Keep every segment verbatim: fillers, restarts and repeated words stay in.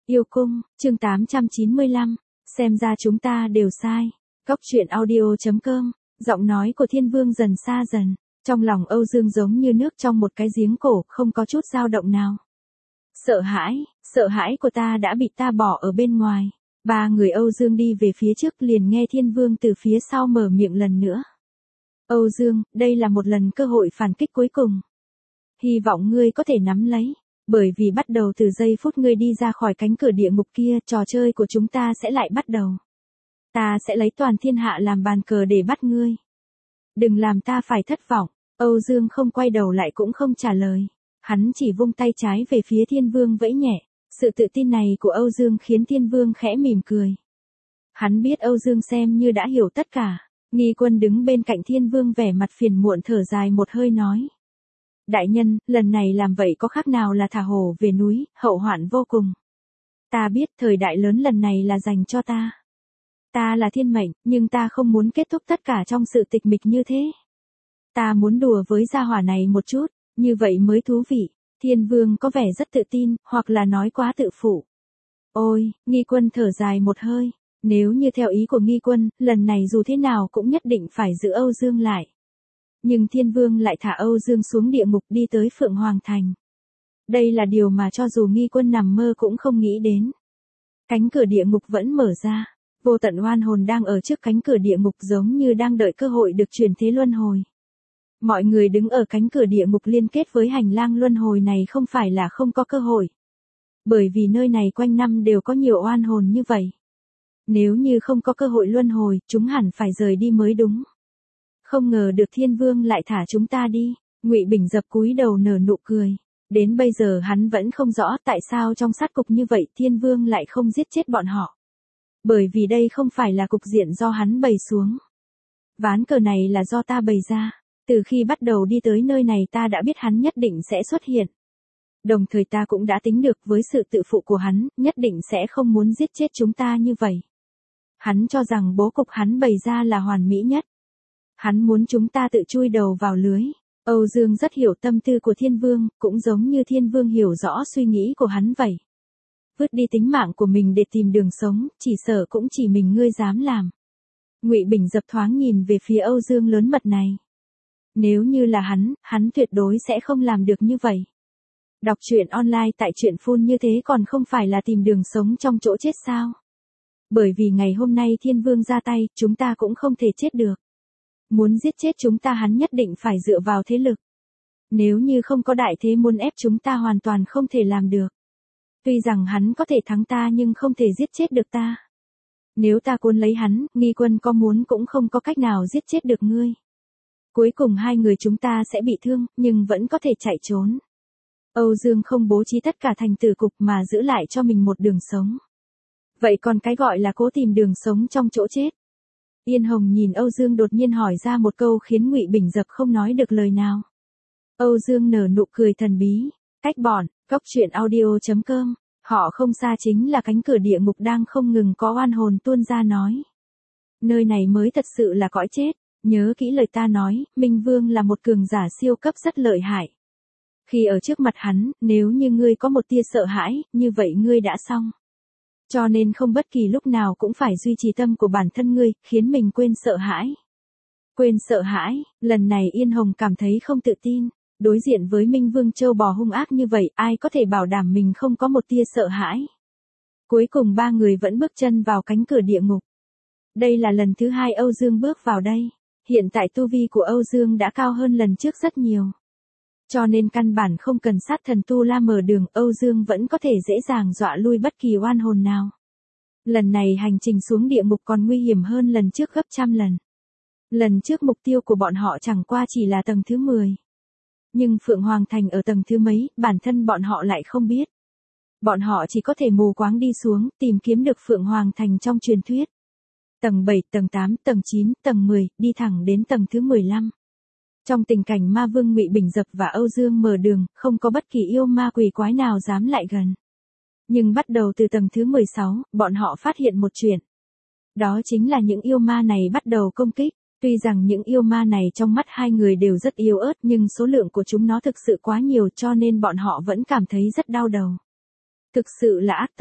Yêu cung, chương tám trăm chín mươi lăm, xem ra chúng ta đều sai. Góc truyện audio chấm com, giọng nói của Thiên Vương dần xa dần, trong lòng Âu Dương giống như nước trong một cái giếng cổ, không có chút dao động nào. Sợ hãi, sợ hãi của ta đã bị ta bỏ ở bên ngoài. Ba người Âu Dương đi về phía trước, liền nghe Thiên Vương từ phía sau mở miệng lần nữa. Âu Dương, đây là một lần cơ hội phản kích cuối cùng. Hy vọng ngươi có thể nắm lấy. Bởi vì bắt đầu từ giây phút ngươi đi ra khỏi cánh cửa địa ngục kia, trò chơi của chúng ta sẽ lại bắt đầu. Ta sẽ lấy toàn thiên hạ làm bàn cờ để bắt ngươi. Đừng làm ta phải thất vọng. Âu Dương không quay đầu lại cũng không trả lời. Hắn chỉ vung tay trái về phía Thiên Vương vẫy nhẹ. Sự tự tin này của Âu Dương khiến Thiên Vương khẽ mỉm cười. Hắn biết Âu Dương xem như đã hiểu tất cả. Nghi Quân đứng bên cạnh Thiên Vương vẻ mặt phiền muộn thở dài một hơi nói. Đại nhân, lần này làm vậy có khác nào là thả hổ về núi, hậu hoạn vô cùng. Ta biết thời đại lớn lần này là dành cho ta. Ta là thiên mệnh, nhưng ta không muốn kết thúc tất cả trong sự tịch mịch như thế. Ta muốn đùa với gia hỏa này một chút, như vậy mới thú vị. Thiên Vương có vẻ rất tự tin, hoặc là nói quá tự phụ. Ôi, Nghi Quân thở dài một hơi. Nếu như theo ý của Nghi Quân, lần này dù thế nào cũng nhất định phải giữ Âu Dương lại. Nhưng Thiên Vương lại thả Âu Dương xuống địa ngục đi tới Phượng Hoàng Thành. Đây là điều mà cho dù Nghi Quân nằm mơ cũng không nghĩ đến. Cánh cửa địa ngục vẫn mở ra. Vô tận oan hồn đang ở trước cánh cửa địa ngục giống như đang đợi cơ hội được chuyển thế luân hồi. Mọi người đứng ở cánh cửa địa ngục liên kết với hành lang luân hồi này không phải là không có cơ hội. Bởi vì nơi này quanh năm đều có nhiều oan hồn như vậy. Nếu như không có cơ hội luân hồi, chúng hẳn phải rời đi mới đúng. Không ngờ được Thiên Vương lại thả chúng ta đi. Ngụy Bình dập cúi đầu nở nụ cười. Đến bây giờ hắn vẫn không rõ tại sao trong sát cục như vậy Thiên Vương lại không giết chết bọn họ. Bởi vì đây không phải là cục diện do hắn bày xuống. Ván cờ này là do ta bày ra. Từ khi bắt đầu đi tới nơi này ta đã biết hắn nhất định sẽ xuất hiện. Đồng thời ta cũng đã tính được với sự tự phụ của hắn, nhất định sẽ không muốn giết chết chúng ta như vậy. Hắn cho rằng bố cục hắn bày ra là hoàn mỹ nhất. Hắn muốn chúng ta tự chui đầu vào lưới. Âu Dương rất hiểu tâm tư của Thiên Vương, cũng giống như Thiên Vương hiểu rõ suy nghĩ của hắn vậy. Vứt đi tính mạng của mình để tìm đường sống, chỉ sợ cũng chỉ mình ngươi dám làm. Ngụy Bình dập thoáng nhìn về phía Âu Dương lớn mật này. Nếu như là hắn, hắn tuyệt đối sẽ không làm được như vậy. Đọc truyện online tại truyện phun như thế còn không phải là tìm đường sống trong chỗ chết sao? Bởi vì ngày hôm nay Thiên Vương ra tay, chúng ta cũng không thể chết được. Muốn giết chết chúng ta hắn nhất định phải dựa vào thế lực. Nếu như không có đại thế muốn ép chúng ta hoàn toàn không thể làm được. Tuy rằng hắn có thể thắng ta nhưng không thể giết chết được ta. Nếu ta cuốn lấy hắn, Nghi Quân có muốn cũng không có cách nào giết chết được ngươi. Cuối cùng hai người chúng ta sẽ bị thương, nhưng vẫn có thể chạy trốn. Âu Dương không bố trí tất cả thành tử cục mà giữ lại cho mình một đường sống. Vậy còn cái gọi là cố tìm đường sống trong chỗ chết. Yên Hồng nhìn Âu Dương đột nhiên hỏi ra một câu khiến Ngụy Bình dập không nói được lời nào. Âu Dương nở nụ cười thần bí. Cách bọn, góc truyện audio chấm com, họ không xa chính là cánh cửa địa ngục đang không ngừng có oan hồn tuôn ra nói. Nơi này mới thật sự là cõi chết, nhớ kỹ lời ta nói, Minh Vương là một cường giả siêu cấp rất lợi hại. Khi ở trước mặt hắn, nếu như ngươi có một tia sợ hãi, như vậy ngươi đã xong. Cho nên không bất kỳ lúc nào cũng phải duy trì tâm của bản thân ngươi, khiến mình quên sợ hãi. Quên sợ hãi, lần này Yên Hồng cảm thấy không tự tin. Đối diện với Minh Vương Châu bò hung ác như vậy, ai có thể bảo đảm mình không có một tia sợ hãi. Cuối cùng ba người vẫn bước chân vào cánh cửa địa ngục. Đây là lần thứ hai Âu Dương bước vào đây. Hiện tại tu vi của Âu Dương đã cao hơn lần trước rất nhiều. Cho nên căn bản không cần sát thần tu la mở đường, Âu Dương vẫn có thể dễ dàng dọa lui bất kỳ oan hồn nào. Lần này hành trình xuống địa ngục còn nguy hiểm hơn lần trước gấp trăm lần. Lần trước mục tiêu của bọn họ chẳng qua chỉ là tầng thứ mười. Nhưng Phượng Hoàng Thành ở tầng thứ mấy, bản thân bọn họ lại không biết. Bọn họ chỉ có thể mù quáng đi xuống, tìm kiếm được Phượng Hoàng Thành trong truyền thuyết. Tầng bảy, tầng tám, tầng chín, tầng mười, đi thẳng đến tầng thứ mười lăm. Trong tình cảnh ma vương Ngụy Bình dập và Âu Dương mở đường, không có bất kỳ yêu ma quỷ quái nào dám lại gần. Nhưng bắt đầu từ tầng thứ mười sáu, bọn họ phát hiện một chuyện. Đó chính là những yêu ma này bắt đầu công kích. Tuy rằng những yêu ma này trong mắt hai người đều rất yếu ớt nhưng số lượng của chúng nó thực sự quá nhiều cho nên bọn họ vẫn cảm thấy rất đau đầu. Thực sự là ác tâm.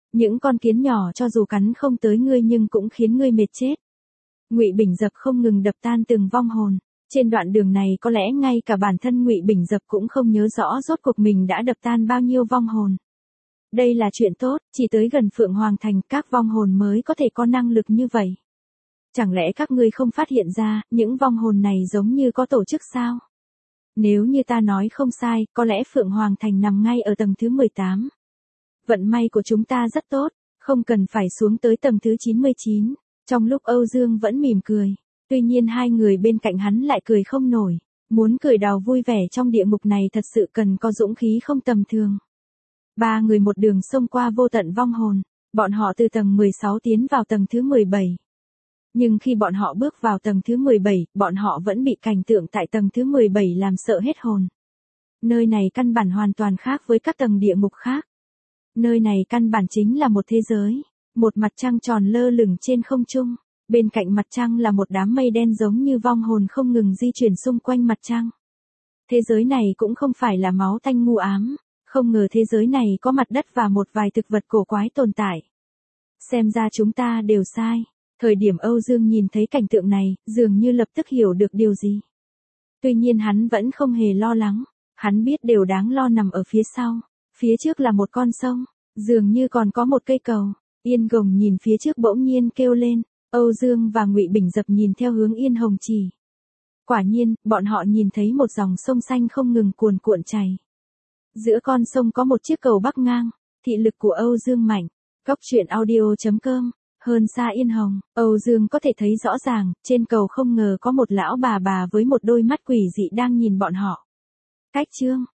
Những con kiến nhỏ cho dù cắn không tới ngươi nhưng cũng khiến ngươi mệt chết. Ngụy Bình Dập không ngừng đập tan từng vong hồn. Trên đoạn đường này có lẽ ngay cả bản thân Ngụy Bình Dập cũng không nhớ rõ rốt cuộc mình đã đập tan bao nhiêu vong hồn. Đây là chuyện tốt, chỉ tới gần Phượng Hoàng Thành các vong hồn mới có thể có năng lực như vậy. Chẳng lẽ các ngươi không phát hiện ra, những vong hồn này giống như có tổ chức sao? Nếu như ta nói không sai, có lẽ Phượng Hoàng Thành nằm ngay ở tầng thứ mười tám. Vận may của chúng ta rất tốt, không cần phải xuống tới tầng thứ chín mươi chín. Trong lúc Âu Dương vẫn mỉm cười, tuy nhiên hai người bên cạnh hắn lại cười không nổi. Muốn cười đào vui vẻ trong địa ngục này thật sự cần có dũng khí không tầm thường. Ba người một đường xông qua vô tận vong hồn, bọn họ từ tầng mười sáu tiến vào tầng thứ mười bảy. Nhưng khi bọn họ bước vào tầng thứ mười bảy, bọn họ vẫn bị cảnh tượng tại tầng thứ mười bảy làm sợ hết hồn. Nơi này căn bản hoàn toàn khác với các tầng địa ngục khác. Nơi này căn bản chính là một thế giới, một mặt trăng tròn lơ lửng trên không trung, bên cạnh mặt trăng là một đám mây đen giống như vong hồn không ngừng di chuyển xung quanh mặt trăng. Thế giới này cũng không phải là máu tanh mù ám, không ngờ thế giới này có mặt đất và một vài thực vật cổ quái tồn tại. Xem ra chúng ta đều sai. Thời điểm Âu Dương nhìn thấy cảnh tượng này, dường như lập tức hiểu được điều gì. Tuy nhiên hắn vẫn không hề lo lắng, hắn biết điều đáng lo nằm ở phía sau. Phía trước là một con sông, dường như còn có một cây cầu. Yên Gồng nhìn phía trước bỗng nhiên kêu lên, Âu Dương và Ngụy Bình Dập nhìn theo hướng Yên Hồng chỉ. Quả nhiên, bọn họ nhìn thấy một dòng sông xanh không ngừng cuồn cuộn chảy. Giữa con sông có một chiếc cầu bắc ngang, thị lực của Âu Dương mạnh. Cóc truyện audio chấm com, hơn xa Yên Hồng, Âu Dương có thể thấy rõ ràng, trên cầu không ngờ có một lão bà bà với một đôi mắt quỷ dị đang nhìn bọn họ. Cách chương